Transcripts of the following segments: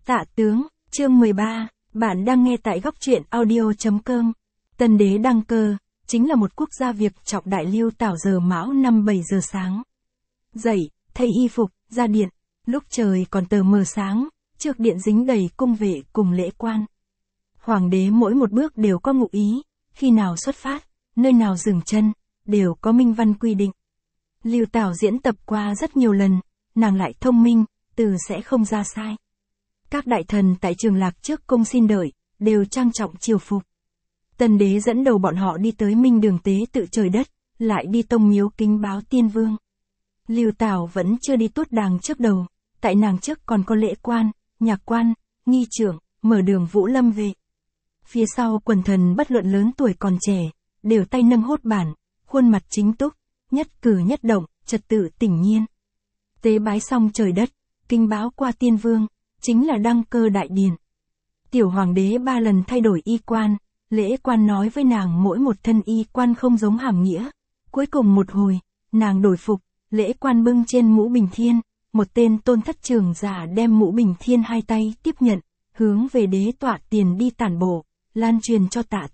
Tạ tướng, chương 13, bạn đang nghe tại góc truyện audio.com. Tân đế đăng cơ, chính là một quốc gia việc trọng đại. Lưu Tảo giờ mão năm 7 giờ sáng. Dậy, thay y phục, ra điện, lúc trời còn tờ mờ sáng, trước điện dính đầy cung vệ cùng lễ quan. Hoàng đế mỗi một bước đều có ngụ ý, khi nào xuất phát, nơi nào dừng chân, đều có minh văn quy định. Lưu Tảo diễn tập qua rất nhiều lần, nàng lại thông minh, từ sẽ không ra sai. Các đại thần tại Trường Lạc trước cung xin đợi, đều trang trọng triều phục. Tân đế dẫn đầu bọn họ đi tới Minh Đường tế tự trời đất, lại đi tông miếu kính báo tiên vương. Lưu Tảo vẫn chưa đi tuốt đàng trước đầu, tại nàng trước còn có lễ quan, nhạc quan, nghi trưởng, mở đường Vũ Lâm về. Phía sau quần thần bất luận lớn tuổi còn trẻ, đều tay nâng hốt bản, khuôn mặt chính túc, nhất cử nhất động, trật tự tỉnh nhiên. Tế bái xong trời đất, kinh báo qua tiên vương, chính là đăng cơ đại điển. Tiểu hoàng đế 3 lần thay đổi y quan, lễ quan nói với nàng mỗi một thân y quan không giống hàm nghĩa. Cuối cùng một hồi, nàng đổi phục, lễ quan bưng trên mũ bình thiên, một tên tôn thất trưởng giả đem mũ bình thiên hai tay tiếp nhận, hướng về đế tọa tiền đi tản bộ, lan truyền cho Tạ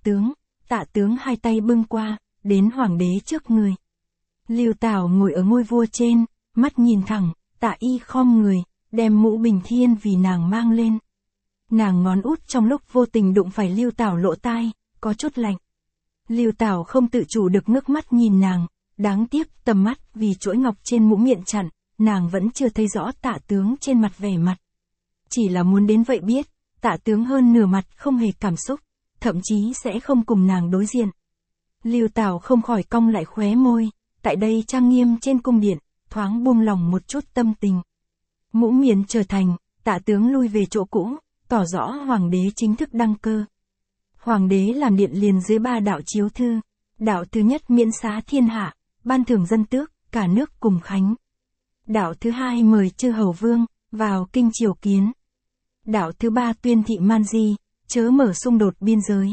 tướng hai tay bưng qua, đến hoàng đế trước người. Lưu Tảo ngồi ở ngôi vua trên, mắt nhìn thẳng, Tạ y khom người, đem mũ bình thiên vì nàng mang lên. Nàng ngón út trong lúc vô tình đụng phải Lưu Tảo lỗ tai, có chút lạnh. Lưu Tảo không tự chủ được ngước mắt nhìn nàng, đáng tiếc tầm mắt vì chuỗi ngọc trên mũ miệng chặn, nàng vẫn chưa thấy rõ Tạ tướng trên mặt vẻ mặt. Chỉ là muốn đến vậy biết, Tạ tướng hơn nửa mặt không hề cảm xúc, thậm chí sẽ không cùng nàng đối diện. Lưu Tảo không khỏi cong lại khóe môi, tại đây trang nghiêm trên cung điện, thoáng buông lòng một chút tâm tình. Mũ miền trở thành, Tạ tướng lui về chỗ cũ, tỏ rõ hoàng đế chính thức đăng cơ. Hoàng đế làm điện liền dưới 3 đạo chiếu thư. Đạo thứ nhất miễn xá thiên hạ, ban thưởng dân tước, cả nước cùng khánh. Đạo thứ hai mời chư hầu vương, vào kinh triều kiến. Đạo thứ ba tuyên thị man di, chớ mở xung đột biên giới.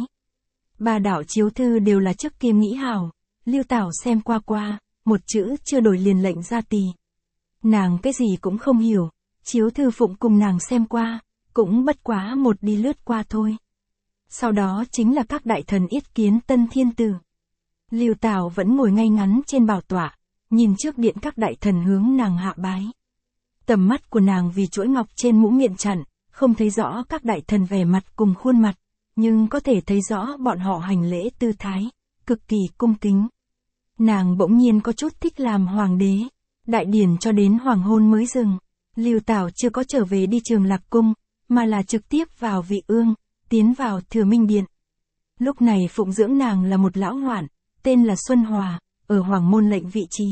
3 đạo chiếu thư đều là trước kia nghĩ hảo, Lưu Tảo xem qua, một chữ chưa đổi liền lệnh ra tỳ. Nàng cái gì cũng không hiểu, chiếu thư phụng cùng nàng xem qua, cũng bất quá một đi lướt qua thôi. Sau đó chính là các đại thần yết kiến tân thiên tử. Lưu Tảo vẫn ngồi ngay ngắn trên bảo tọa, nhìn trước điện các đại thần hướng nàng hạ bái. Tầm mắt của nàng vì chuỗi ngọc trên mũ miệng chặn, không thấy rõ các đại thần vẻ mặt cùng khuôn mặt, nhưng có thể thấy rõ bọn họ hành lễ tư thái, cực kỳ cung kính. Nàng bỗng nhiên có chút thích làm hoàng đế, đại điển cho đến hoàng hôn mới dừng. Lưu Tảo chưa có trở về đi Trường Lạc cung, mà là trực tiếp vào Vị Ương, tiến vào Thừa Minh điện. Lúc này phụng dưỡng nàng là một lão hoạn, tên là Xuân Hòa, ở Hoàng môn lệnh vị trí.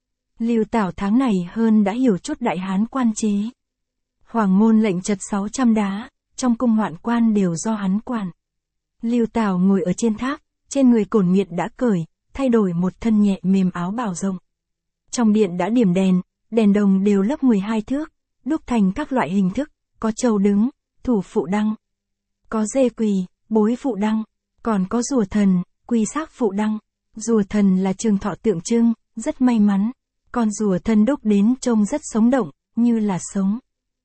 Lưu Tảo tháng này hơn đã hiểu chút đại hán quan chế. Hoàng môn lệnh chật 600 đá, trong cung hoạn quan đều do hắn quản. Lưu Tảo ngồi ở trên tháp, trên người cổn miệt đã cởi, thay đổi một thân nhẹ mềm áo bào rộng. Trong điện đã điểm đèn, đèn đồng đều lấp 12 thước, đúc thành các loại hình thức, có trâu đứng, thủ phụ đăng, có dê quỳ, bối phụ đăng, còn có rùa thần, quỳ xác phụ đăng. Rùa thần là trường thọ tượng trưng, rất may mắn, còn rùa thần đúc đến trông rất sống động, như là sống.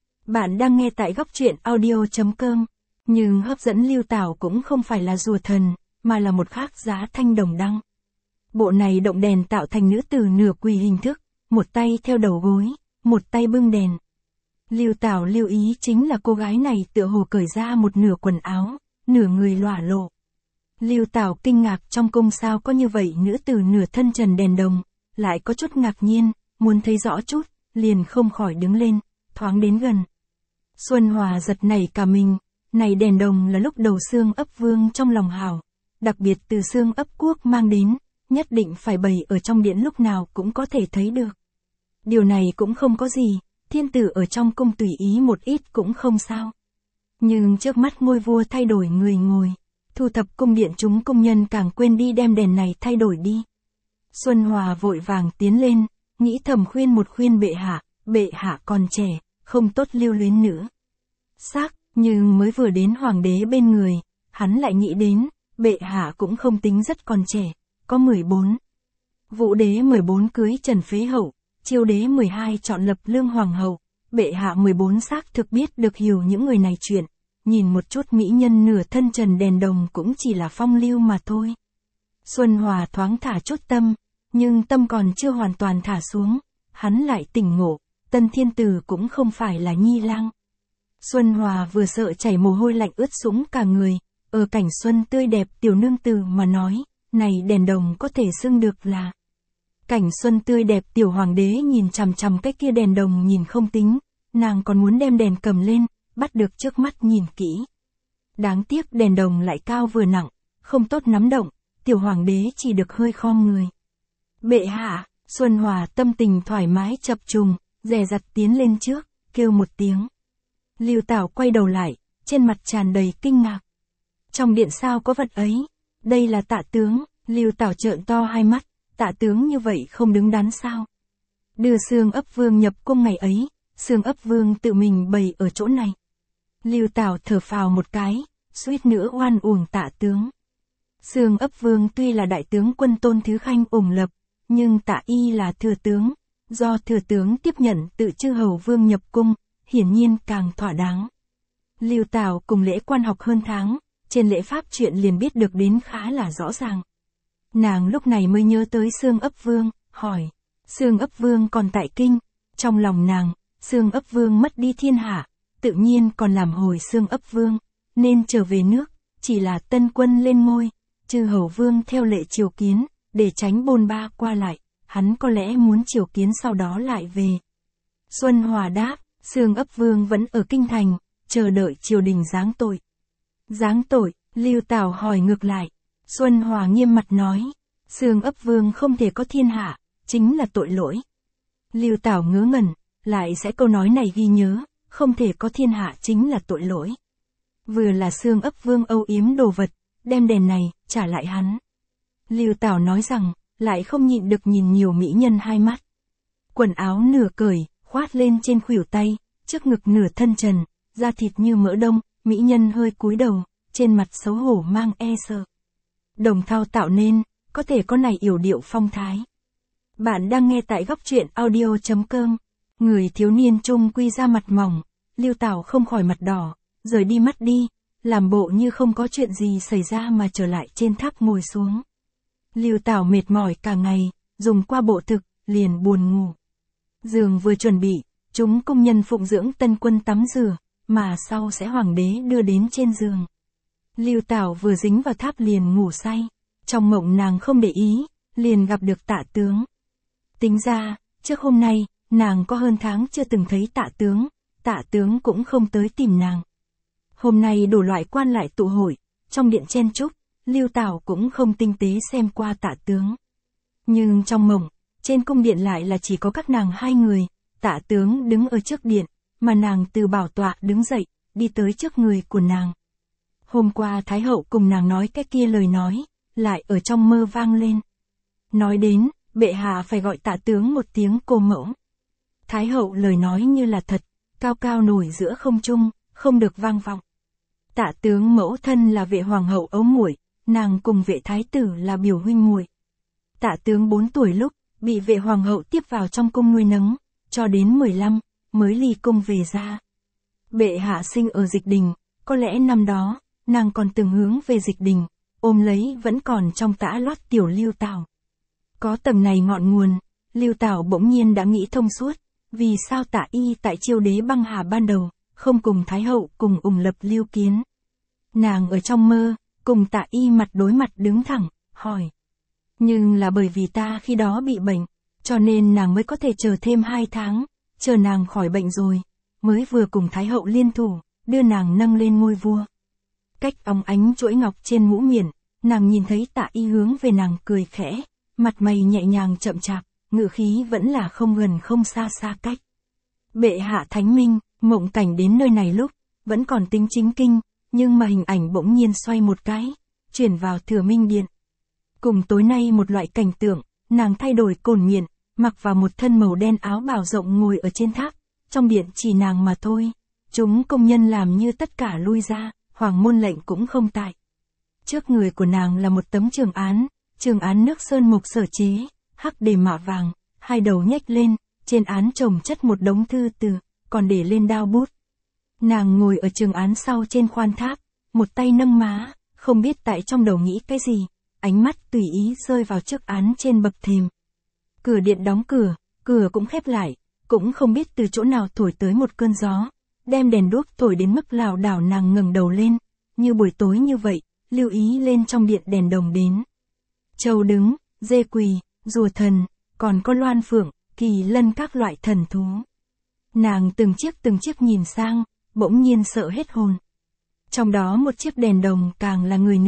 Bạn đang nghe tại góc truyện audio.com, nhưng hấp dẫn Lưu Tảo cũng không phải là rùa thần, mà là một khác giá thanh đồng đăng. Bộ này động đèn tạo thành nữ tử nửa quỳ hình thức, một tay theo đầu gối, một tay bưng đèn. Lưu Tảo lưu ý chính là cô gái này tựa hồ cởi ra một nửa quần áo, nửa người lỏa lộ. Lưu Tảo kinh ngạc trong cung sao có như vậy nữ tử nửa thân trần đèn đồng, lại có chút ngạc nhiên, muốn thấy rõ chút, liền không khỏi đứng lên, thoáng đến gần. Xuân Hòa giật nảy cả mình, này đèn đồng là lúc đầu xương ấp vương trong lòng hảo, đặc biệt từ xương ấp quốc mang đến, nhất định phải bày ở trong điện lúc nào cũng có thể thấy được. Điều này cũng không có gì, thiên tử ở trong cung tùy ý một ít cũng không sao. Nhưng trước mắt ngôi vua thay đổi người ngồi, thu thập cung điện chúng công nhân càng quên đi đem đèn này thay đổi đi. Xuân Hòa vội vàng tiến lên, nghĩ thầm khuyên bệ hạ còn trẻ, không tốt lưu luyến nữa. Xác, nhưng mới vừa đến hoàng đế bên người, hắn lại nghĩ đến, bệ hạ cũng không tính rất còn trẻ, có 14. Vũ đế 14 cưới Trần Phế Hậu, Chiêu đế 12 chọn lập Lương Hoàng hậu, bệ hạ 14 xác thực biết được hiểu những người này chuyện, nhìn một chút mỹ nhân nửa thân trần đèn đồng cũng chỉ là phong lưu mà thôi. Xuân Hòa thoáng thả chút tâm, nhưng tâm còn chưa hoàn toàn thả xuống, hắn lại tỉnh ngộ, Tân Thiên Tử cũng không phải là nhi lang. Xuân Hòa vừa sợ chảy mồ hôi lạnh ướt sũng cả người, ở cảnh xuân tươi đẹp tiểu nương tử mà nói, này đèn đồng có thể xưng được là. Cảnh xuân tươi đẹp tiểu hoàng đế nhìn chằm chằm cái kia đèn đồng nhìn không tính, nàng còn muốn đem đèn cầm lên, bắt được trước mắt nhìn kỹ. Đáng tiếc đèn đồng lại cao vừa nặng, không tốt nắm động, tiểu hoàng đế chỉ được hơi khom người. Bệ hạ, Xuân Hòa tâm tình thoải mái chập trùng, dè dặt tiến lên trước, kêu một tiếng. Lưu Tảo quay đầu lại, trên mặt tràn đầy kinh ngạc. Trong điện sao có vật ấy? Đây là Tạ tướng. Lưu Tảo trợn to hai mắt, Tạ tướng như vậy không đứng đắn sao? Đưa Xương Ấp Vương nhập cung ngày ấy, Xương Ấp Vương tự mình bày ở chỗ này. Lưu Tảo thở phào một cái, suýt nữa oan uổng Tạ tướng. Xương Ấp Vương tuy là đại tướng quân Tôn Thứ Khanh ủng lập, nhưng Tạ y là thừa tướng, do thừa tướng tiếp nhận tự chư hầu vương nhập cung, hiển nhiên càng thỏa đáng. Lưu Tảo cùng lễ quan học hơn tháng, trên lễ pháp chuyện liền biết được đến khá là rõ ràng. Nàng lúc này mới nhớ tới Xương Ấp Vương, hỏi, Xương Ấp Vương còn tại kinh, trong lòng nàng, Xương Ấp Vương mất đi thiên hạ, tự nhiên còn làm hồi Xương Ấp Vương, nên trở về nước, chỉ là tân quân lên ngôi, chư hầu vương theo lệ triều kiến, để tránh bôn ba qua lại, hắn có lẽ muốn triều kiến sau đó lại về. Xuân Hòa đáp, Xương Ấp Vương vẫn ở kinh thành, chờ đợi triều đình giáng tội. Giáng tội, Lưu Tảo hỏi ngược lại. Xuân Hòa nghiêm mặt nói, Xương Ấp Vương không thể có thiên hạ, chính là tội lỗi. Lưu Tảo ngớ ngẩn, lại sẽ câu nói này ghi nhớ, không thể có thiên hạ chính là tội lỗi. Vừa là Xương Ấp Vương âu yếm đồ vật, đem đèn này, trả lại hắn. Lưu Tảo nói rằng, lại không nhịn được nhìn nhiều mỹ nhân hai mắt. Quần áo nửa cởi, khoát lên trên khuỷu tay, trước ngực nửa thân trần, da thịt như mỡ đông, mỹ nhân hơi cúi đầu, trên mặt xấu hổ mang e sợ. Đồng thau tạo nên, có thể có này yểu điệu phong thái. Bạn đang nghe tại góc truyện audio.com. Người thiếu niên trung quy ra mặt mỏng, Lưu Tảo không khỏi mặt đỏ, rời đi mắt đi, làm bộ như không có chuyện gì xảy ra mà trở lại trên tháp ngồi xuống. Lưu Tảo mệt mỏi cả ngày, dùng qua bộ thực, liền buồn ngủ. Giường vừa chuẩn bị, chúng công nhân phụng dưỡng tân quân tắm rửa, mà sau sẽ hoàng đế đưa đến trên giường. Lưu Tảo vừa dính vào tháp liền ngủ say, trong mộng nàng không để ý, liền gặp được Tạ tướng. Tính ra, trước hôm nay, nàng có hơn tháng chưa từng thấy Tạ tướng cũng không tới tìm nàng. Hôm nay đủ loại quan lại tụ hội, trong điện chen chúc, Lưu Tảo cũng không tinh tế xem qua Tạ tướng. Nhưng trong mộng, trên cung điện lại là chỉ có các nàng hai người, Tạ tướng đứng ở trước điện, mà nàng từ bảo tọa đứng dậy, đi tới trước người của nàng. Hôm qua Thái hậu cùng nàng nói cái kia lời nói, lại ở trong mơ vang lên. Nói đến, bệ hạ phải gọi Tạ tướng một tiếng cô mẫu. Thái hậu lời nói như là thật, cao cao nổi giữa không trung, không được vang vọng. Tạ tướng mẫu thân là Vệ hoàng hậu ấu muội, nàng cùng Vệ thái tử là biểu huynh muội. Tạ tướng 4 tuổi lúc, bị Vệ hoàng hậu tiếp vào trong cung nuôi nấng, cho đến 15, mới ly cung về ra. Bệ hạ sinh ở Dịch Đình, có lẽ năm đó, nàng còn từng hướng về Dịch Đình, ôm lấy vẫn còn trong tã lót tiểu Lưu Tảo. Có tầng này ngọn nguồn, Lưu Tảo bỗng nhiên đã nghĩ thông suốt, vì sao Tạ y tại Chiêu đế băng hà ban đầu, không cùng Thái hậu cùng ủng lập Lưu Kiến. Nàng ở trong mơ, cùng Tạ y mặt đối mặt đứng thẳng, hỏi. Nhưng là bởi vì ta khi đó bị bệnh, cho nên nàng mới có thể chờ thêm 2 tháng, chờ nàng khỏi bệnh rồi, mới vừa cùng Thái hậu liên thủ, đưa nàng nâng lên ngôi vua. Cách óng ánh chuỗi ngọc trên mũ miện, nàng nhìn thấy Tạ y hướng về nàng cười khẽ, mặt mày nhẹ nhàng chậm chạp, ngữ khí vẫn là không gần không xa xa cách. Bệ hạ thánh minh, mộng cảnh đến nơi này lúc, vẫn còn tính chính kinh, nhưng mà hình ảnh bỗng nhiên xoay một cái, chuyển vào Thừa Minh Điện. Cùng tối nay một loại cảnh tượng, nàng thay đổi cồn miện, mặc vào một thân màu đen áo bào rộng ngồi ở trên tháp, trong điện chỉ nàng mà thôi. Chúng công nhân làm như tất cả lui ra, hoàng môn lệnh cũng không tại. Trước người của nàng là một tấm trường án nước sơn mục sở chế, hắc đề mạ vàng, hai đầu nhếch lên, trên án chồng chất một đống thư từ, còn để lên đao bút. Nàng ngồi ở trường án sau trên khoan tháp, một tay nâng má, không biết tại trong đầu nghĩ cái gì, ánh mắt tùy ý rơi vào chiếc án trên bậc thềm. Cửa điện đóng cửa, cửa cũng khép lại, cũng không biết từ chỗ nào thổi tới một cơn gió, đem đèn đuốc thổi đến mức lảo đảo. Nàng ngẩng đầu lên, như buổi tối như vậy, lưu ý lên trong điện đèn đồng đến. Trâu đứng, dê quỳ, rùa thần, còn có loan phượng, kỳ lân các loại thần thú. Nàng từng chiếc nhìn sang, bỗng nhiên sợ hết hồn. Trong đó một chiếc đèn đồng càng là người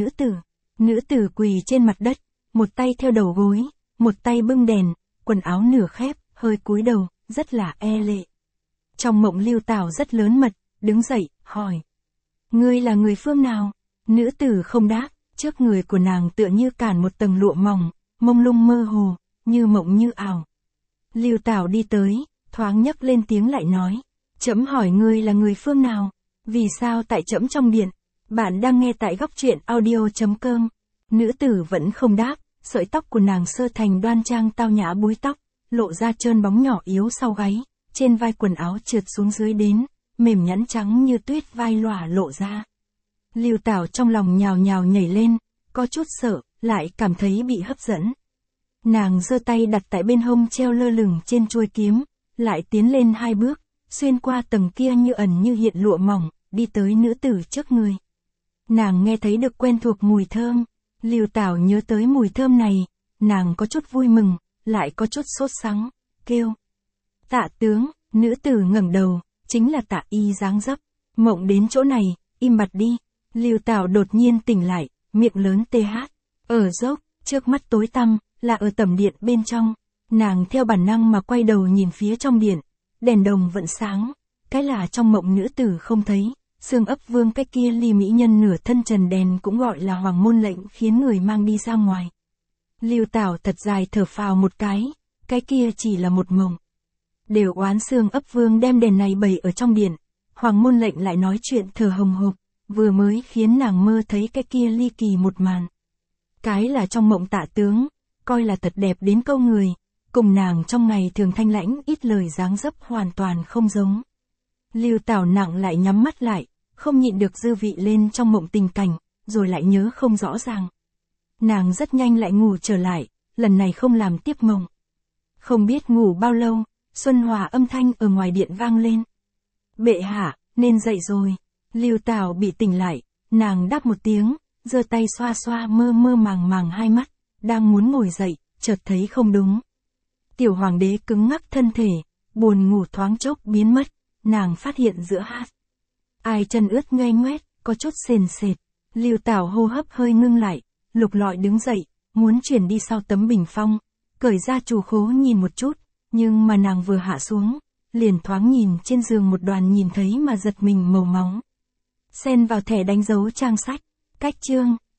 nữ tử quỳ trên mặt đất, một tay theo đầu gối, một tay bưng đèn, quần áo nửa khép, hơi cúi đầu, rất là e lệ. Trong mộng Lưu Tảo rất lớn mật, đứng dậy, hỏi. Ngươi là người phương nào? Nữ tử không đáp, trước người của nàng tựa như cản một tầng lụa mỏng, mông lung mơ hồ, như mộng như ảo. Lưu Tảo đi tới, thoáng nhấc lên tiếng lại nói. Trẫm hỏi ngươi là người phương nào? Vì sao tại trẫm trong điện? Bạn đang nghe tại góc truyện audio.com. Nữ tử vẫn không đáp, sợi tóc của nàng sơ thành đoan trang tao nhã búi tóc, lộ ra trơn bóng nhỏ yếu sau gáy, trên vai quần áo trượt xuống dưới đến, mềm nhẵn trắng như tuyết vai lòa lộ ra. Lưu Tảo trong lòng nhào nhào nhảy lên, có chút sợ, lại cảm thấy bị hấp dẫn. Nàng giơ tay đặt tại bên hông treo lơ lửng trên chuôi kiếm, lại tiến lên 2 bước, xuyên qua tầng kia như ẩn như hiện lụa mỏng, đi tới nữ tử trước người. Nàng nghe thấy được quen thuộc mùi thơm, Lưu Tảo nhớ tới mùi thơm này, nàng có chút vui mừng, lại có chút sốt sắng, kêu. Tạ tướng, nữ tử ngẩng đầu, chính là Tạ Y dáng dấp. Mộng đến chỗ này, im bặt đi. Lưu Tảo đột nhiên tỉnh lại, miệng lớn tê hát. Ở dốc, trước mắt tối tăm, là ở tầm điện bên trong. Nàng theo bản năng mà quay đầu nhìn phía trong điện, đèn đồng vẫn sáng. Cái là trong mộng nữ tử không thấy, xương ấp vương cái kia ly mỹ nhân nửa thân trần đèn cũng gọi là hoàng môn lệnh khiến người mang đi ra ngoài. Lưu Tảo thật dài thở phào một cái kia chỉ là một mộng. Đều oán xương ấp vương đem đèn này bày ở trong điện, hoàng môn lệnh lại nói chuyện thở hồng hộc, vừa mới khiến nàng mơ thấy cái kia ly kỳ một màn. Cái là trong mộng Tạ tướng, coi là thật đẹp đến câu người, cùng nàng trong ngày thường thanh lãnh ít lời dáng dấp hoàn toàn không giống. Lưu Tảo nặng lại nhắm mắt lại, không nhịn được dư vị lên trong mộng tình cảnh, rồi lại nhớ không rõ ràng. Nàng rất nhanh lại ngủ trở lại, lần này không làm tiếp mộng. Không biết ngủ bao lâu, Xuân Hòa âm thanh ở ngoài điện vang lên. Bệ hạ, nên dậy rồi. Lưu Tảo bị tỉnh lại, nàng đáp một tiếng, giơ tay xoa xoa mơ mơ màng màng hai mắt, đang muốn ngồi dậy, chợt thấy không đúng. Tiểu hoàng đế cứng ngắc thân thể, buồn ngủ thoáng chốc biến mất, nàng phát hiện giữa hát. Ai chân ướt nhoe nhoét, có chút sền sệt. Lưu Tảo hô hấp hơi ngưng lại, lục lọi đứng dậy, muốn chuyển đi sau tấm bình phong, cởi ra trù khố nhìn một chút, nhưng mà nàng vừa hạ xuống, liền thoáng nhìn trên giường một đoàn nhìn thấy mà giật mình màu máu. Xen vào thẻ đánh dấu trang sách, cách chương,